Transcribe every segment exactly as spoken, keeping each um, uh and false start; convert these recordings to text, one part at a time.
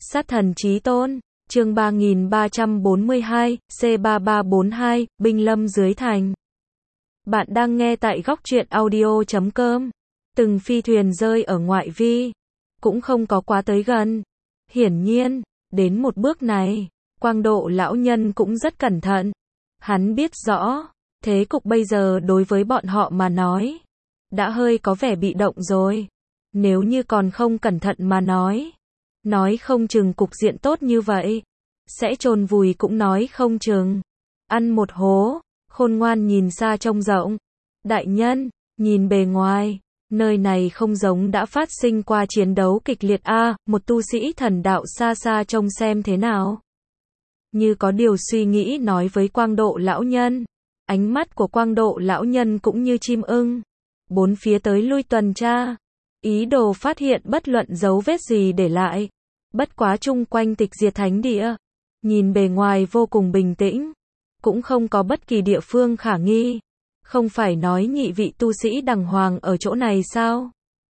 Sát thần chí tôn, chương ba nghìn ba trăm bốn mươi hai, C ba ba bốn hai, binh lâm dưới thành. Bạn đang nghe tại góc truyện audio chấm com. Từng phi thuyền rơi ở ngoại vi, cũng không có quá tới gần. Hiển nhiên, đến một bước này, Quang Độ lão nhân cũng rất cẩn thận. Hắn biết rõ, thế cục bây giờ đối với bọn họ mà nói, đã hơi có vẻ bị động rồi. Nếu như còn không cẩn thận mà nói, nói không chừng cục diện tốt như vậy, sẽ chôn vùi cũng nói không chừng. Ăn một hố, Khôn Ngoan nhìn xa trông rộng. Đại nhân, nhìn bề ngoài, nơi này không giống đã phát sinh qua chiến đấu kịch liệt a, à, một tu sĩ thần đạo xa xa trông xem thế nào. Như có điều suy nghĩ nói với Quang Độ lão nhân. Ánh mắt của Quang Độ lão nhân cũng như chim ưng, bốn phía tới lui tuần tra, ý đồ phát hiện bất luận dấu vết gì để lại. Bất quá chung quanh tịch diệt thánh địa, nhìn bề ngoài vô cùng bình tĩnh, cũng không có bất kỳ địa phương khả nghi. Không phải nói nhị vị tu sĩ đằng hoàng ở chỗ này sao?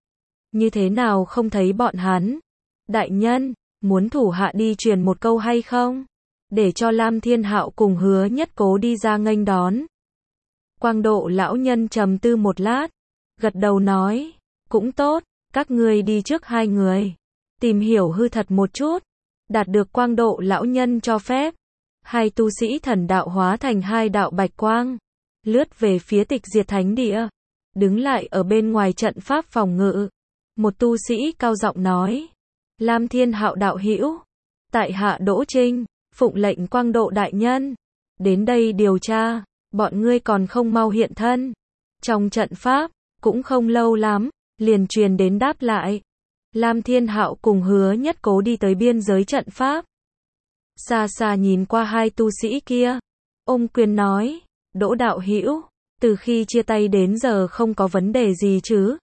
Như thế nào không thấy bọn hắn? Đại nhân, muốn thủ hạ đi truyền một câu hay không? Để cho Lam Thiên Hạo cùng Hứa Nhất Cố đi ra nghênh đón. Quang Độ lão nhân trầm tư một lát, gật đầu nói, cũng tốt, các ngươi đi trước hai người, tìm hiểu hư thật một chút. Đạt được Quang Độ lão nhân cho phép, hai tu sĩ thần đạo hóa thành hai đạo bạch quang, lướt về phía tịch diệt thánh địa, đứng lại ở bên ngoài trận pháp phòng ngự. Một tu sĩ cao giọng nói, Lam Thiên Hạo đạo hữu, tại hạ Đỗ Trinh, phụng lệnh Quang Độ đại nhân, đến đây điều tra, bọn ngươi còn không mau hiện thân. Trong trận pháp, cũng không lâu lắm, liền truyền đến đáp lại. Lam Thiên Hạo cùng Hứa Nhất Cố đi tới biên giới trận pháp. Xa xa nhìn qua hai tu sĩ kia, ôm quyền nói, Đỗ đạo hữu, từ khi chia tay đến giờ không có vấn đề gì chứ?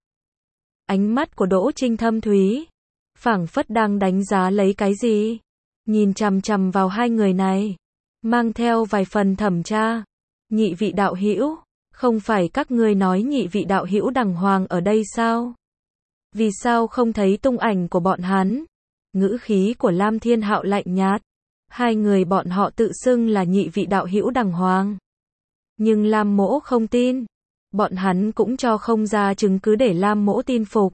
Ánh mắt của Đỗ Trinh thâm thúy, phảng phất đang đánh giá lấy cái gì, nhìn chằm chằm vào hai người này, mang theo vài phần thẩm tra. Nhị vị đạo hữu, không phải các ngươi nói nhị vị đạo hữu đằng hoàng ở đây sao? Vì sao không thấy tung ảnh của bọn hắn? Ngữ khí của Lam Thiên Hạo lạnh nhạt. Hai người bọn họ tự xưng là nhị vị đạo hữu đằng hoàng. Nhưng Lam Mỗ không tin. Bọn hắn cũng cho không ra chứng cứ để Lam Mỗ tin phục.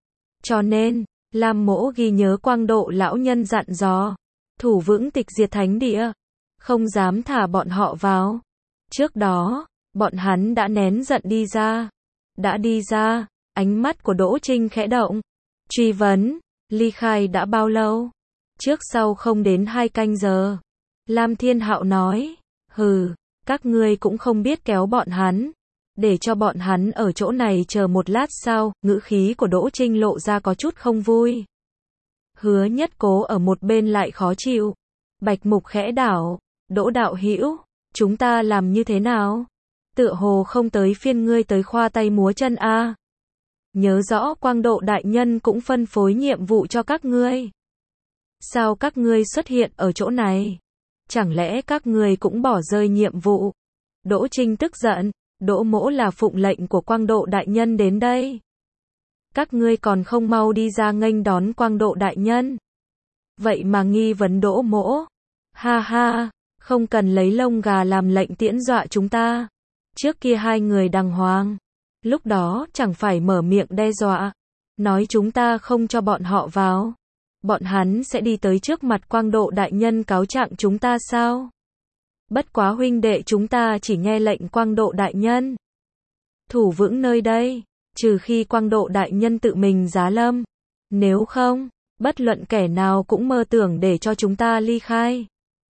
Cho nên, Lam Mỗ ghi nhớ Quang Độ lão nhân dặn dò, thủ vững tịch diệt thánh địa, không dám thả bọn họ vào. Trước đó, bọn hắn đã nén giận đi ra. Đã đi ra, ánh mắt của Đỗ Trinh khẽ động. Truy vấn, ly khai đã bao lâu? Trước sau không đến hai canh giờ. Lam Thiên Hạo nói, hừ, các ngươi cũng không biết kéo bọn hắn, để cho bọn hắn ở chỗ này chờ một lát sao? Ngữ khí của Đỗ Trinh lộ ra có chút không vui. Hứa Nhất Cố ở một bên lại khó chịu. Bạch mục khẽ đảo, Đỗ đạo hữu, chúng ta làm như thế nào? Tựa hồ không tới phiên ngươi tới khoa tay múa chân a. À. Nhớ rõ Quang Độ đại nhân cũng phân phối nhiệm vụ cho các ngươi. Sao các ngươi xuất hiện ở chỗ này? Chẳng lẽ các ngươi cũng bỏ rơi nhiệm vụ? Đỗ Trinh tức giận, Đỗ Mỗ là phụng lệnh của Quang Độ đại nhân đến đây. Các ngươi còn không mau đi ra nghênh đón Quang Độ đại nhân. Vậy mà nghi vấn Đỗ Mỗ. Ha ha, không cần lấy lông gà làm lệnh tiễn dọa chúng ta. Trước kia hai người đằng hoàng, lúc đó chẳng phải mở miệng đe dọa, nói chúng ta không cho bọn họ vào, bọn hắn sẽ đi tới trước mặt Quang Độ đại nhân cáo trạng chúng ta sao? Bất quá huynh đệ chúng ta chỉ nghe lệnh Quang Độ đại nhân thủ vững nơi đây, trừ khi Quang Độ đại nhân tự mình giá lâm. Nếu không, bất luận kẻ nào cũng mơ tưởng để cho chúng ta ly khai,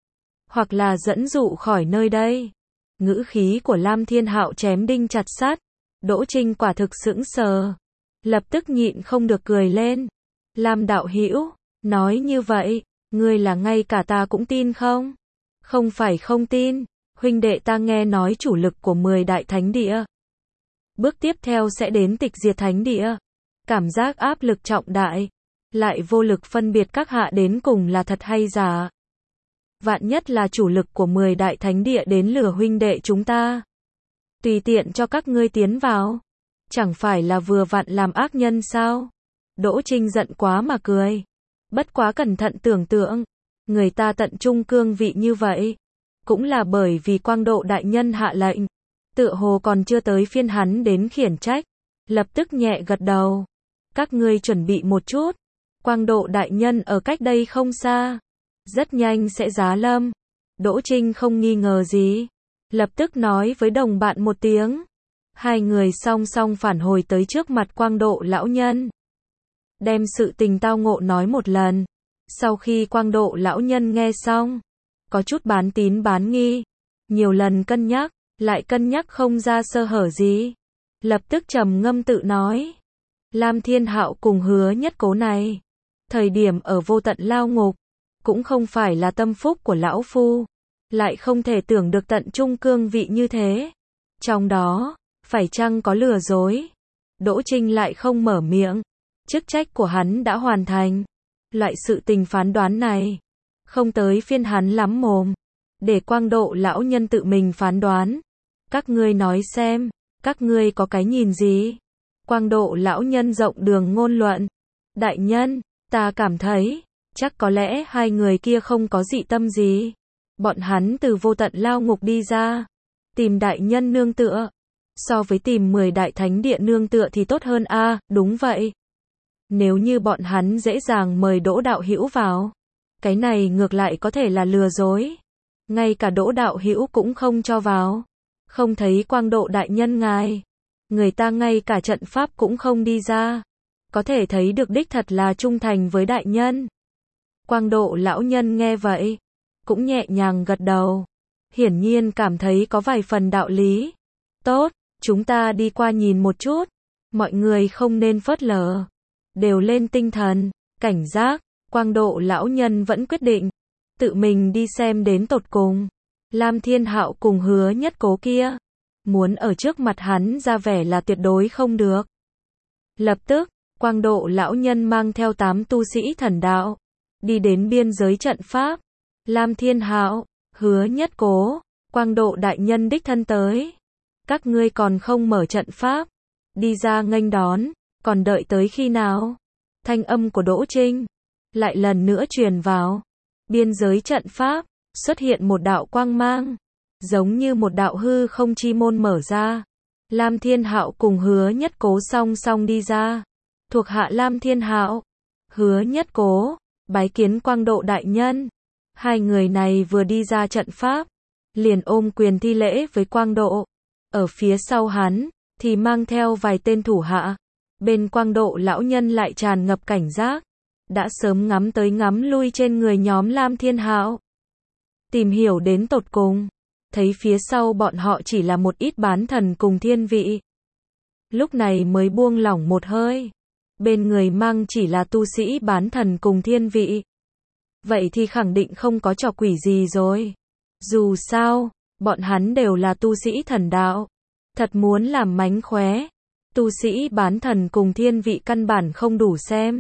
hoặc là dẫn dụ khỏi nơi đây. Ngữ khí của Lam Thiên Hạo chém đinh chặt sắt. Đỗ Trinh quả thực sững sờ, lập tức nhịn không được cười lên. Lam đạo hữu, nói như vậy, ngươi là ngay cả ta cũng tin không? Không phải không tin, huynh đệ ta nghe nói chủ lực của mười đại thánh địa, bước tiếp theo sẽ đến tịch diệt thánh địa. Cảm giác áp lực trọng đại, lại vô lực phân biệt các hạ đến cùng là thật hay giả. Vạn nhất là chủ lực của mười đại thánh địa đến lừa huynh đệ chúng ta, tùy tiện cho các ngươi tiến vào, chẳng phải là vừa vặn làm ác nhân sao? Đỗ Trinh giận quá mà cười. Bất quá cẩn thận tưởng tượng, người ta tận trung cương vị như vậy, cũng là bởi vì Quang Độ đại nhân hạ lệnh, tựa hồ còn chưa tới phiên hắn đến khiển trách, lập tức nhẹ gật đầu. Các ngươi chuẩn bị một chút, Quang Độ đại nhân ở cách đây không xa, rất nhanh sẽ giá lâm. Đỗ Trinh không nghi ngờ gì, lập tức nói với đồng bạn một tiếng. Hai người song song phản hồi tới trước mặt Quang Độ lão nhân, đem sự tình tao ngộ nói một lần. Sau khi Quang Độ lão nhân nghe xong, có chút bán tín bán nghi, nhiều lần cân nhắc, lại cân nhắc không ra sơ hở gì, lập tức trầm ngâm tự nói, Lam Thiên Hạo cùng Hứa Nhất Cố này, thời điểm ở vô tận lao ngục, cũng không phải là tâm phúc của lão phu, lại không thể tưởng được tận trung cương vị như thế. Trong đó, phải chăng có lừa dối? Đỗ Trinh lại không mở miệng, chức trách của hắn đã hoàn thành. Loại sự tình phán đoán này, không tới phiên hắn lắm mồm, để Quang Độ lão nhân tự mình phán đoán. Các ngươi nói xem, các ngươi có cái nhìn gì? Quang Độ lão nhân rộng đường ngôn luận. Đại nhân, ta cảm thấy, chắc có lẽ hai người kia không có dị tâm gì. Bọn hắn từ vô tận lao ngục đi ra, tìm đại nhân nương tựa. So với tìm mười đại thánh địa nương tựa thì tốt hơn a, à, đúng vậy. Nếu như bọn hắn dễ dàng mời Đỗ đạo hữu vào, cái này ngược lại có thể là lừa dối. Ngay cả Đỗ đạo hữu cũng không cho vào. Không thấy Quang Độ đại nhân ngài, người ta ngay cả trận pháp cũng không đi ra, có thể thấy được đích thật là trung thành với đại nhân. Quang Độ lão nhân nghe vậy, cũng nhẹ nhàng gật đầu, hiển nhiên cảm thấy có vài phần đạo lý. Tốt, chúng ta đi qua nhìn một chút, mọi người không nên phớt lờ, đều lên tinh thần, cảnh giác. Quang Độ lão nhân vẫn quyết định, tự mình đi xem đến tột cùng. Lam Thiên Hạo cùng Hứa Nhất Cố kia, muốn ở trước mặt hắn ra vẻ là tuyệt đối không được. Lập tức, Quang Độ lão nhân mang theo tám tu sĩ thần đạo, đi đến biên giới trận pháp. Lam Thiên Hạo, Hứa Nhất Cố, Quang Độ đại nhân đích thân tới. Các ngươi còn không mở trận pháp, đi ra nghênh đón, còn đợi tới khi nào? Thanh âm của Đỗ Trinh lại lần nữa truyền vào. Biên giới trận pháp xuất hiện một đạo quang mang, giống như một đạo hư không chi môn mở ra. Lam Thiên Hạo cùng Hứa Nhất Cố song song đi ra. Thuộc hạ Lam Thiên Hạo, Hứa Nhất Cố, bái kiến Quang Độ đại nhân. Hai người này vừa đi ra trận pháp, liền ôm quyền thi lễ với Quang Độ. Ở phía sau hắn, thì mang theo vài tên thủ hạ. Bên Quang Độ lão nhân lại tràn ngập cảnh giác, đã sớm ngắm tới ngắm lui trên người nhóm Lam Thiên Hạo. Tìm hiểu đến tột cùng, thấy phía sau bọn họ chỉ là một ít bán thần cùng thiên vị. Lúc này mới buông lỏng một hơi. Bên người mang chỉ là tu sĩ bán thần cùng thiên vị. Vậy thì khẳng định không có trò quỷ gì rồi. Dù sao, bọn hắn đều là tu sĩ thần đạo. Thật muốn làm mánh khóe, tu sĩ bán thần cùng thiên vị căn bản không đủ xem.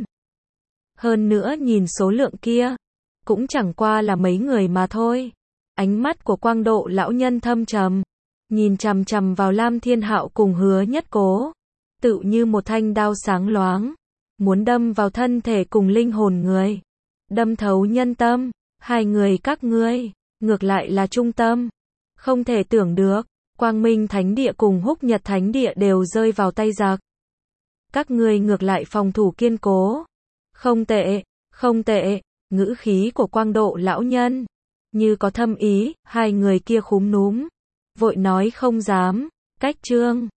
Hơn nữa nhìn số lượng kia, cũng chẳng qua là mấy người mà thôi. Ánh mắt của Quang Độ lão nhân thâm trầm, nhìn chằm chằm vào Lam Thiên Hạo cùng Hứa Nhất Cố, tự như một thanh đao sáng loáng, muốn đâm vào thân thể cùng linh hồn người, đâm thấu nhân tâm. Hai người các ngươi, ngược lại là trung tâm. Không thể tưởng được, Quang Minh Thánh Địa cùng Húc Nhật Thánh Địa đều rơi vào tay giặc. Các ngươi ngược lại phòng thủ kiên cố. Không tệ, không tệ. Ngữ khí của Quang Độ lão nhân như có thâm ý. Hai người kia khúm núm, vội nói không dám. Cách trương,